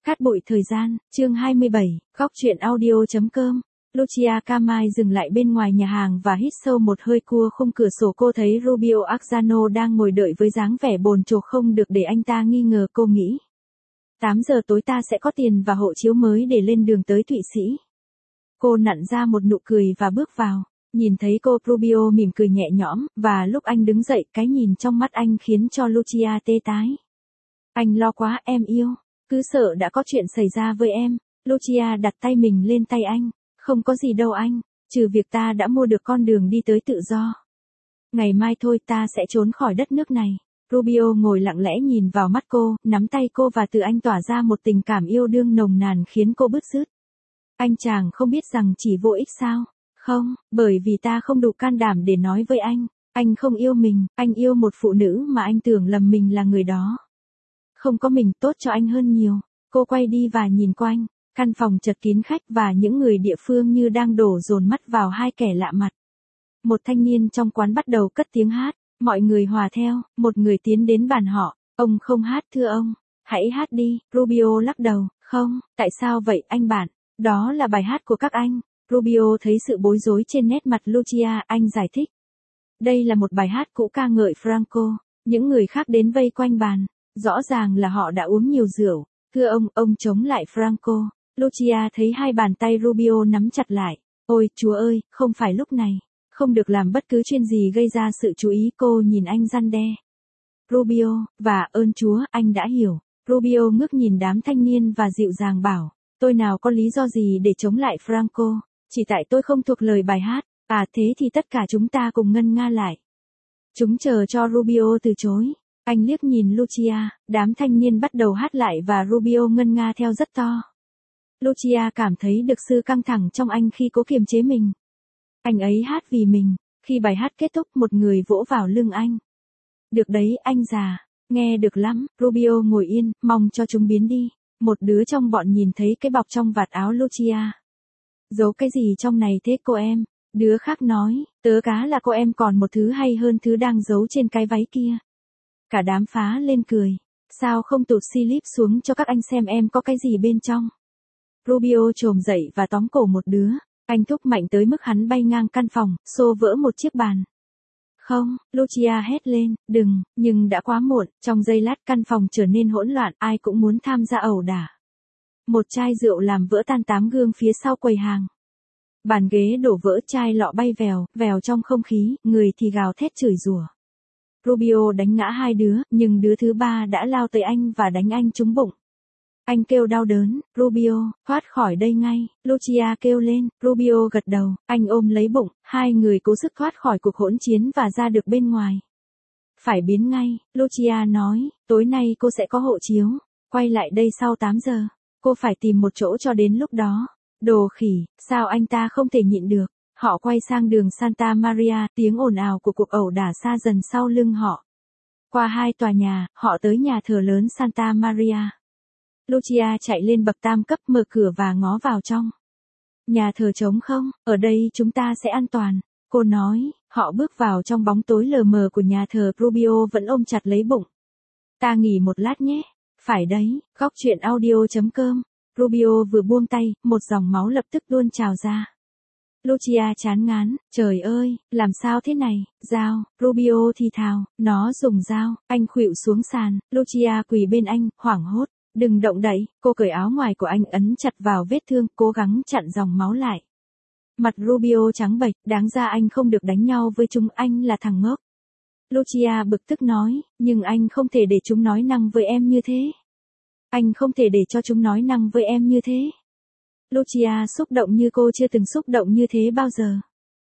Cát bụi thời gian, chương 27, góc truyện audio.com. Lucia Camai dừng lại bên ngoài nhà hàng và hít sâu một hơi. Cua khung cửa sổ cô thấy Rubio Arzano đang ngồi đợi với dáng vẻ bồn chồn không được để anh ta nghi ngờ. Cô nghĩ 8 giờ tối ta sẽ có tiền và hộ chiếu mới để lên đường tới Thụy Sĩ. Cô nặn ra một nụ cười và bước vào. Nhìn thấy cô, Rubio mỉm cười nhẹ nhõm, và lúc anh đứng dậy, cái nhìn trong mắt anh khiến cho Lucia tê tái. Anh lo quá em yêu. Cứ sợ đã có chuyện xảy ra với em. Lucia đặt tay mình lên tay anh. Không có gì đâu anh, trừ việc ta đã mua được con đường đi tới tự do. Ngày mai thôi ta sẽ trốn khỏi đất nước này. Rubio ngồi lặng lẽ nhìn vào mắt cô, nắm tay cô và từ anh tỏa ra một tình cảm yêu đương nồng nàn khiến cô bứt rứt. Anh chàng không biết rằng chỉ vô ích sao? Không, bởi vì ta không đủ can đảm để nói với anh. Anh không yêu mình, anh yêu một phụ nữ mà anh tưởng lầm mình là người đó. Không có mình tốt cho anh hơn nhiều. Cô quay đi và nhìn quanh. Căn phòng chật kín khách và những người địa phương như đang đổ dồn mắt vào hai kẻ lạ mặt. Một thanh niên trong quán bắt đầu cất tiếng hát. Mọi người hòa theo, một người tiến đến bàn họ. Ông không hát thưa ông. Hãy hát đi, Rubio lắc đầu. Không, tại sao vậy anh bạn? Đó là bài hát của các anh. Rubio thấy sự bối rối trên nét mặt Lucia, anh giải thích. Đây là một bài hát cũ ca ngợi Franco. Những người khác đến vây quanh bàn. Rõ ràng là họ đã uống nhiều rượu. Thưa ông chống lại Franco. Lucia thấy hai bàn tay Rubio nắm chặt lại. Ôi, Chúa ơi, không phải lúc này. Không được làm bất cứ chuyện gì gây ra sự chú ý. Cô nhìn anh răn đe. Rubio, và ơn Chúa, anh đã hiểu. Rubio ngước nhìn đám thanh niên và dịu dàng bảo. Tôi nào có lý do gì để chống lại Franco. Chỉ tại tôi không thuộc lời bài hát. À thế thì tất cả chúng ta cùng ngân nga lại. Chúng chờ cho Rubio từ chối. Anh liếc nhìn Lucia, đám thanh niên bắt đầu hát lại và Rubio ngân nga theo rất to. Lucia cảm thấy được sự căng thẳng trong anh khi cố kiềm chế mình. Anh ấy hát vì mình. Khi bài hát kết thúc, một người vỗ vào lưng anh. Được đấy anh già, nghe được lắm. Rubio ngồi yên, mong cho chúng biến đi. Một đứa trong bọn nhìn thấy cái bọc trong vạt áo Lucia. Giấu cái gì trong này thế cô em? Đứa khác nói, tớ cá là cô em còn một thứ hay hơn thứ đang giấu trên cái váy kia. Cả đám phá lên cười. Sao không tụt slip xuống cho các anh xem em có cái gì bên trong? Rubio chồm dậy và tóm cổ một đứa. Anh thúc mạnh tới mức hắn bay ngang căn phòng, xô vỡ một chiếc bàn. Không, Lucia hét lên, đừng, nhưng đã quá muộn. Trong giây lát căn phòng trở nên hỗn loạn, ai cũng muốn tham gia ẩu đả. Một chai rượu làm vỡ tan 8 gương phía sau quầy hàng. Bàn ghế đổ vỡ, chai lọ bay vèo trong không khí, người thì gào thét chửi rủa. Rubio đánh ngã hai đứa, nhưng đứa thứ ba đã lao tới anh và đánh anh trúng bụng. Anh kêu đau đớn. Rubio, thoát khỏi đây ngay. Lucia kêu lên. Rubio gật đầu, anh ôm lấy bụng, hai người cố sức thoát khỏi cuộc hỗn chiến và ra được bên ngoài. Phải biến ngay, Lucia nói, tối nay cô sẽ có hộ chiếu. Quay lại đây sau 8 giờ. Cô phải tìm một chỗ cho đến lúc đó. Đồ khỉ, sao anh ta không thể nhịn được. Họ quay sang đường Santa Maria, tiếng ồn ào của cuộc ẩu đả xa dần sau lưng họ. Qua hai tòa nhà, họ tới nhà thờ lớn Santa Maria. Lucia chạy lên bậc tam cấp, mở cửa và ngó vào trong. Nhà thờ trống không, ở đây chúng ta sẽ an toàn. Cô nói, họ bước vào trong bóng tối lờ mờ của nhà thờ. Rubio vẫn ôm chặt lấy bụng. Ta nghỉ một lát nhé. Phải đấy, góc truyện audio.com. Rubio vừa buông tay, một dòng máu lập tức tuôn trào ra. Lucia chán ngán, trời ơi, làm sao thế này, dao, Rubio thì thào, nó dùng dao, anh khuỵu xuống sàn, Lucia quỳ bên anh, hoảng hốt, đừng động đậy, cô cởi áo ngoài của anh ấn chặt vào vết thương, cố gắng chặn dòng máu lại. Mặt Rubio trắng bệch, đáng ra anh không được đánh nhau với chúng, anh là thằng ngốc. Lucia bực tức nói, nhưng anh không thể để chúng nói năng với em như thế. Anh không thể để cho chúng nói năng với em như thế. Lucia xúc động như cô chưa từng xúc động như thế bao giờ.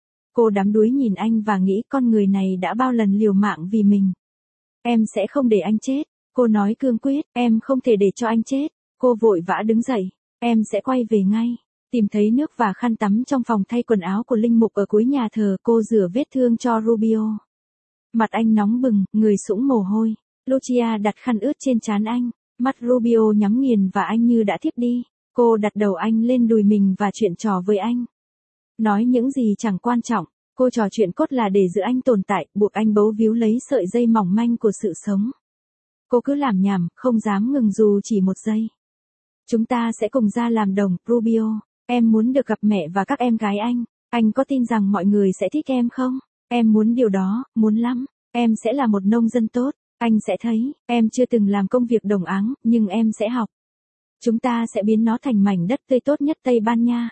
Cô đắm đuối nhìn anh và nghĩ con người này đã bao lần liều mạng vì mình. Em sẽ không để anh chết. Cô nói cương quyết, em không thể để cho anh chết. Cô vội vã đứng dậy. Em sẽ quay về ngay. Tìm thấy nước và khăn tắm trong phòng thay quần áo của linh mục ở cuối nhà thờ, cô rửa vết thương cho Rubio. Mặt anh nóng bừng, người sũng mồ hôi. Lucia đặt khăn ướt trên trán anh. Mắt Rubio nhắm nghiền và anh như đã thiếp đi. Cô đặt đầu anh lên đùi mình và chuyện trò với anh. Nói những gì chẳng quan trọng, cô trò chuyện cốt là để giữ anh tồn tại, buộc anh bấu víu lấy sợi dây mỏng manh của sự sống. Cô cứ làm nhảm, không dám ngừng dù chỉ một giây. Chúng ta sẽ cùng ra làm đồng, Rubio. Em muốn được gặp mẹ và các em gái anh. Anh có tin rằng mọi người sẽ thích em không? Em muốn điều đó, muốn lắm. Em sẽ là một nông dân tốt. Anh sẽ thấy, em chưa từng làm công việc đồng áng, nhưng em sẽ học. Chúng ta sẽ biến nó thành mảnh đất tươi tốt nhất Tây Ban Nha.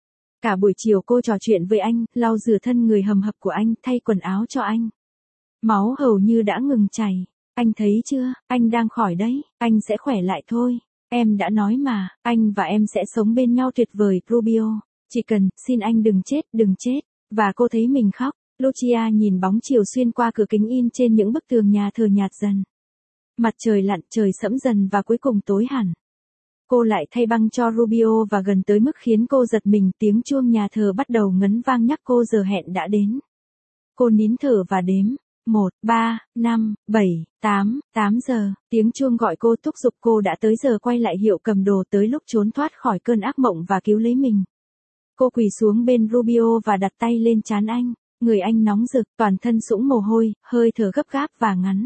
Cả buổi chiều cô trò chuyện với anh, lau rửa thân người hầm hập của anh, thay quần áo cho anh. Máu hầu như đã ngừng chảy. Anh thấy chưa, anh đang khỏi đấy, anh sẽ khỏe lại thôi. Em đã nói mà, anh và em sẽ sống bên nhau tuyệt vời, Rubio. Chỉ cần, xin anh đừng chết, đừng chết. Và cô thấy mình khóc. Lucia nhìn bóng chiều xuyên qua cửa kính in trên những bức tường nhà thờ nhạt dần. Mặt trời lặn, trời sẫm dần và cuối cùng tối hẳn. Cô lại thay băng cho Rubio và gần tới mức khiến cô giật mình, tiếng chuông nhà thờ bắt đầu ngấn vang nhắc cô giờ hẹn đã đến. Cô nín thở và đếm. 1, 3, 5, 7, 8 giờ, tiếng chuông gọi cô thúc giục cô đã tới giờ quay lại hiệu cầm đồ, tới lúc trốn thoát khỏi cơn ác mộng và cứu lấy mình. Cô quỳ xuống bên Rubio và đặt tay lên trán anh, người anh nóng rực, toàn thân sũng mồ hôi, hơi thở gấp gáp và ngắn.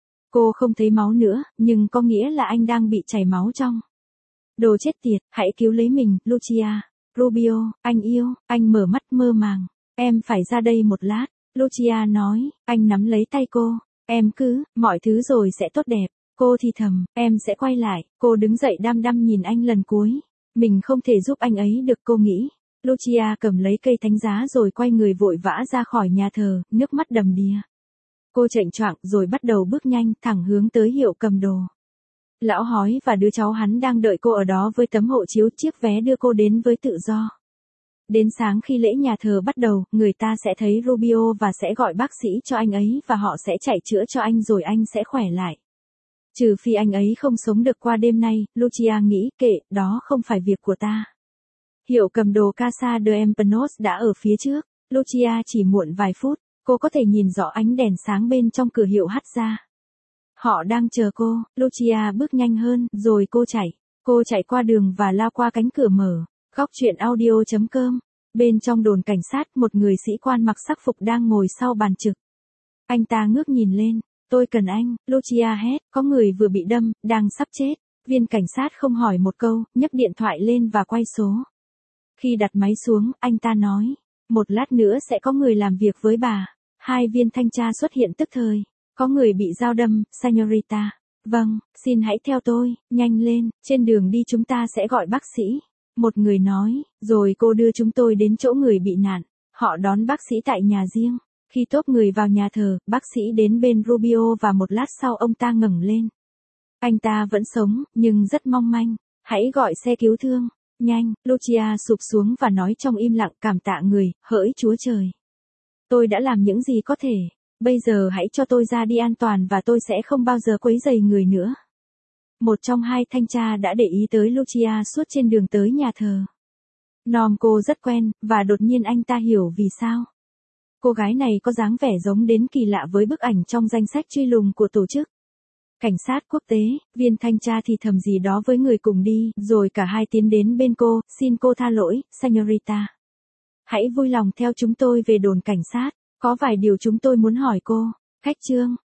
Cô không thấy máu nữa, nhưng có nghĩa là anh đang bị chảy máu trong. Đồ chết tiệt, hãy cứu lấy mình, Lucia. Rubio, anh yêu, anh mở mắt mơ màng. Em phải ra đây một lát. Lucia nói, anh nắm lấy tay cô. Em cứ, mọi thứ rồi sẽ tốt đẹp. Cô thì thầm, em sẽ quay lại. Cô đứng dậy đăm đăm nhìn anh lần cuối. Mình không thể giúp anh ấy được, cô nghĩ. Lucia cầm lấy cây thánh giá rồi quay người vội vã ra khỏi nhà thờ, nước mắt đầm đìa. Cô chệnh choạng rồi bắt đầu bước nhanh thẳng hướng tới hiệu cầm đồ. Lão hói và đứa cháu hắn đang đợi cô ở đó với tấm hộ chiếu, chiếc vé đưa cô đến với tự do. Đến sáng khi lễ nhà thờ bắt đầu, người ta sẽ thấy Rubio và sẽ gọi bác sĩ cho anh ấy và họ sẽ chạy chữa cho anh rồi anh sẽ khỏe lại. Trừ phi anh ấy không sống được qua đêm nay, Lucia nghĩ, kệ, đó không phải việc của ta. Hiệu cầm đồ Casa de Empanos đã ở phía trước. Lucia chỉ muộn vài phút, cô có thể nhìn rõ ánh đèn sáng bên trong cửa hiệu hắt ra. Họ đang chờ cô. Lucia bước nhanh hơn, rồi cô chạy. Cô chạy qua đường và lao qua cánh cửa mở. Góc chuyện audio.com. Bên trong đồn cảnh sát, một người sĩ quan mặc sắc phục đang ngồi sau bàn trực. Anh ta ngước nhìn lên. Tôi cần anh, Lucia hét, có người vừa bị đâm, đang sắp chết. Viên cảnh sát không hỏi một câu, nhấc điện thoại lên và quay số. Khi đặt máy xuống, anh ta nói, một lát nữa sẽ có người làm việc với bà. Hai viên thanh tra xuất hiện tức thời. Có người bị dao đâm, Señorita. Vâng, xin hãy theo tôi, nhanh lên, trên đường đi chúng ta sẽ gọi bác sĩ. Một người nói, rồi cô đưa chúng tôi đến chỗ người bị nạn. Họ đón bác sĩ tại nhà riêng. Khi tốp người vào nhà thờ, bác sĩ đến bên Rubio và một lát sau ông ta ngẩng lên. Anh ta vẫn sống, nhưng rất mong manh. Hãy gọi xe cứu thương. Nhanh, Lucia sụp xuống và nói trong im lặng, cảm tạ người, hỡi Chúa Trời. Tôi đã làm những gì có thể. Bây giờ hãy cho tôi ra đi an toàn và tôi sẽ không bao giờ quấy rầy người nữa. Một trong hai thanh tra đã để ý tới Lucia suốt trên đường tới nhà thờ. Nom cô rất quen, và đột nhiên anh ta hiểu vì sao. Cô gái này có dáng vẻ giống đến kỳ lạ với bức ảnh trong danh sách truy lùng của tổ chức cảnh sát quốc tế. Viên thanh tra thì thầm gì đó với người cùng đi, rồi cả hai tiến đến bên cô, xin cô tha lỗi, Señorita. Hãy vui lòng theo chúng tôi về đồn cảnh sát, có vài điều chúng tôi muốn hỏi cô. Khách trương,